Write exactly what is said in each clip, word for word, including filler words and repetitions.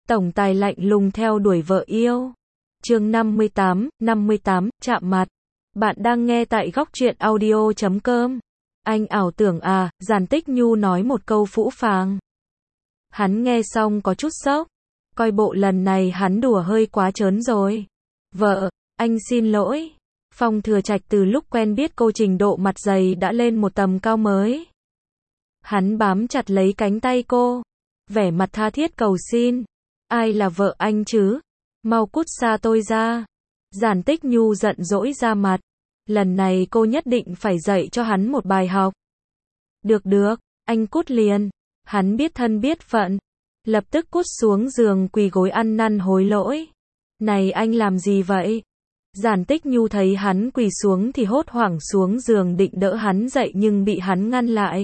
Tổng tài lạnh lùng theo đuổi vợ yêu. Chương năm mươi tám, năm mươi tám, chạm mặt. Bạn đang nghe tại góc truyện audio chấm com. Anh ảo tưởng à, Giản Tích Nhu nói một câu phũ phàng. Hắn nghe xong có chút sốc. Coi bộ lần này hắn đùa hơi quá trớn rồi. Vợ, anh xin lỗi. Phong Thừa Trạch từ lúc quen biết cô trình độ mặt dày đã lên một tầm cao mới. Hắn bám chặt lấy cánh tay cô. Vẻ mặt tha thiết cầu xin. Ai là vợ anh chứ? Mau cút xa tôi ra. Giản Tích Nhu giận dỗi ra mặt. Lần này cô nhất định phải dạy cho hắn một bài học. Được được, anh cút liền. Hắn biết thân biết phận. Lập tức cút xuống giường quỳ gối ăn năn hối lỗi. Này anh làm gì vậy? Giản Tích Nhu thấy hắn quỳ xuống thì hốt hoảng xuống giường định đỡ hắn dậy nhưng bị hắn ngăn lại.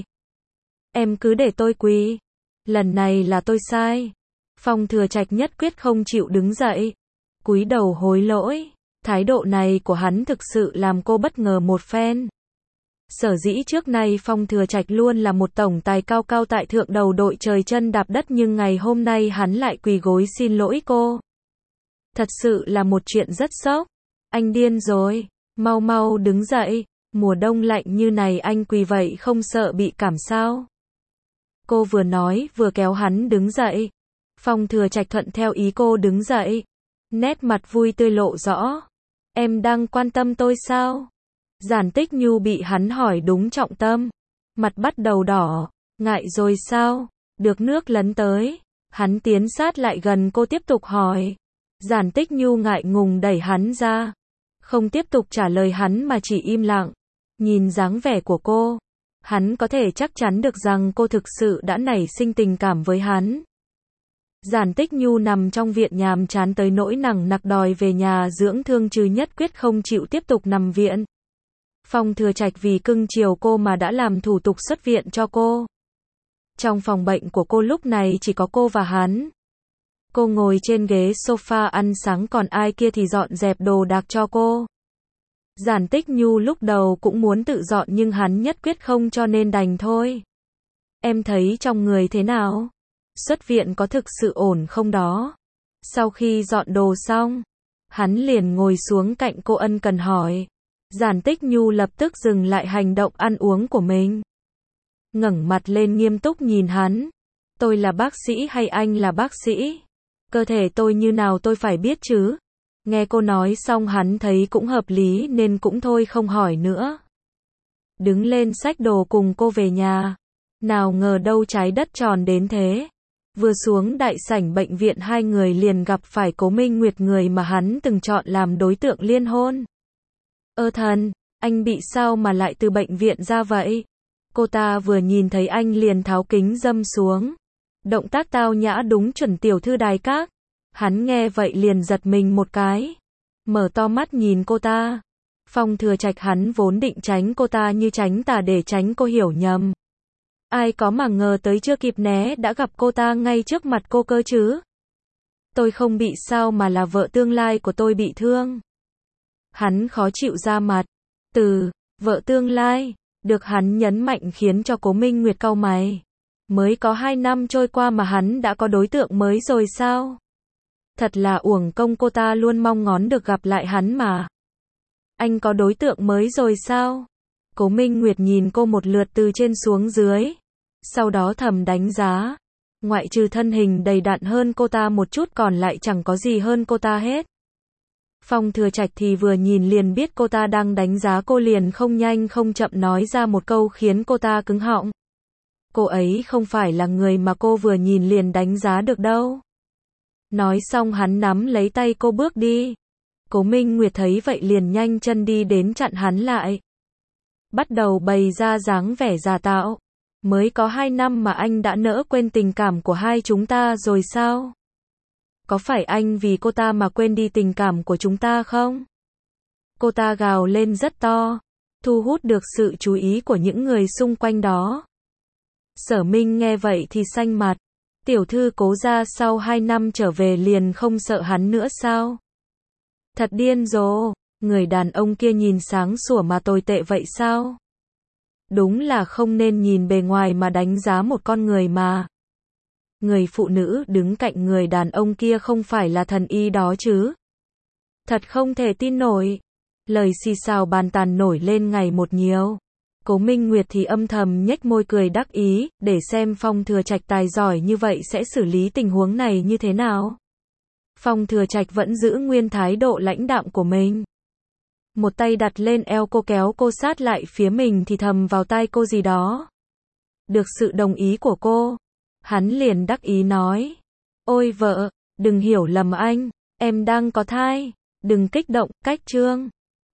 Em cứ để tôi quỳ. Lần này là tôi sai. Phong Thừa Trạch nhất quyết không chịu đứng dậy. Cúi đầu hối lỗi. Thái độ này của hắn thực sự làm cô bất ngờ một phen. Sở dĩ trước nay Phong Thừa Trạch luôn là một tổng tài cao cao tại thượng đầu đội trời chân đạp đất nhưng ngày hôm nay hắn lại quỳ gối xin lỗi cô. Thật sự là một chuyện rất sốc. Anh điên rồi. Mau mau đứng dậy. Mùa đông lạnh như này anh quỳ vậy không sợ bị cảm sao? Cô vừa nói vừa kéo hắn đứng dậy. Phong Thừa Trạch thuận theo ý cô đứng dậy. Nét mặt vui tươi lộ rõ. Em đang quan tâm tôi sao? Giản Tích Nhu bị hắn hỏi đúng trọng tâm. Mặt bắt đầu đỏ. Ngại rồi sao? Được nước lấn tới. Hắn tiến sát lại gần cô tiếp tục hỏi. Giản Tích Nhu ngại ngùng đẩy hắn ra. Không tiếp tục trả lời hắn mà chỉ im lặng. Nhìn dáng vẻ của cô. Hắn có thể chắc chắn được rằng cô thực sự đã nảy sinh tình cảm với hắn. Giản Tích Nhu nằm trong viện nhàm chán tới nỗi nằng nặc đòi về nhà dưỡng thương chứ nhất quyết không chịu tiếp tục nằm viện. Phong Thừa Trạch vì cưng chiều cô mà đã làm thủ tục xuất viện cho cô. Trong phòng bệnh của cô lúc này chỉ có cô và hắn. Cô ngồi trên ghế sofa ăn sáng còn ai kia thì dọn dẹp đồ đạc cho cô. Giản Tích Nhu lúc đầu cũng muốn tự dọn nhưng hắn nhất quyết không cho nên đành thôi. Em thấy trong người thế nào? Xuất viện có thực sự ổn không đó? Sau khi dọn đồ xong, hắn liền ngồi xuống cạnh cô ân cần hỏi. Giản Tích Nhu lập tức dừng lại hành động ăn uống của mình. Ngẩng mặt lên nghiêm túc nhìn hắn. Tôi là bác sĩ hay anh là bác sĩ? Cơ thể tôi như nào tôi phải biết chứ? Nghe cô nói xong hắn thấy cũng hợp lý nên cũng thôi không hỏi nữa. Đứng lên xách đồ cùng cô về nhà. Nào ngờ đâu trái đất tròn đến thế. Vừa xuống đại sảnh bệnh viện hai người liền gặp phải Cố Minh Nguyệt người mà hắn từng chọn làm đối tượng liên hôn. Ơ thần, anh bị sao mà lại từ bệnh viện ra vậy? Cô ta vừa nhìn thấy anh liền tháo kính dâm xuống. Động tác tao nhã đúng chuẩn tiểu thư đài các. Hắn nghe vậy liền giật mình một cái. Mở to mắt nhìn cô ta. Phong Thừa Trạch hắn vốn định tránh cô ta như tránh tà để tránh cô hiểu nhầm. Ai có mà ngờ tới chưa kịp né đã gặp cô ta ngay trước mặt cô cơ chứ. Tôi không bị sao mà là vợ tương lai của tôi bị thương. Hắn khó chịu ra mặt. Từ, vợ tương lai, được hắn nhấn mạnh khiến cho Cố Minh Nguyệt cau mày. Mới có hai năm trôi qua mà hắn đã có đối tượng mới rồi sao? Thật là uổng công cô ta luôn mong ngóng được gặp lại hắn mà. Anh có đối tượng mới rồi sao? Cố Minh Nguyệt nhìn cô một lượt từ trên xuống dưới. Sau đó thầm đánh giá. Ngoại trừ thân hình đầy đặn hơn cô ta một chút còn lại chẳng có gì hơn cô ta hết. Phong Thừa Trạch thì vừa nhìn liền biết cô ta đang đánh giá cô liền không nhanh không chậm nói ra một câu khiến cô ta cứng họng. Cô ấy không phải là người mà cô vừa nhìn liền đánh giá được đâu. Nói xong hắn nắm lấy tay cô bước đi. Cố Minh Nguyệt thấy vậy liền nhanh chân đi đến chặn hắn lại. Bắt đầu bày ra dáng vẻ giả tạo. Mới có hai năm mà anh đã nỡ quên tình cảm của hai chúng ta rồi sao? Có phải anh vì cô ta mà quên đi tình cảm của chúng ta không? Cô ta gào lên rất to. Thu hút được sự chú ý của những người xung quanh đó. Sở Minh nghe vậy thì xanh mặt. Tiểu thư Cố gia sau hai năm trở về liền không sợ hắn nữa sao? Thật điên rồ. Người đàn ông kia nhìn sáng sủa mà tồi tệ vậy sao? Đúng là không nên nhìn bề ngoài mà đánh giá một con người mà. người phụ nữ đứng cạnh người đàn ông kia không phải là thần y đó chứ? Thật không thể tin nổi. Lời xì xào bàn tàn nổi lên ngày một nhiều. Cố Minh Nguyệt thì âm thầm nhếch môi cười đắc ý, để xem Phong Thừa Trạch tài giỏi như vậy sẽ xử lý tình huống này như thế nào. Phong Thừa Trạch vẫn giữ nguyên thái độ lãnh đạm của mình. Một tay đặt lên eo cô kéo cô sát lại phía mình thì thầm vào tai cô gì đó. Được sự đồng ý của cô, hắn liền đắc ý nói. Ôi vợ, đừng hiểu lầm anh, em đang có thai, đừng kích động, cách chương.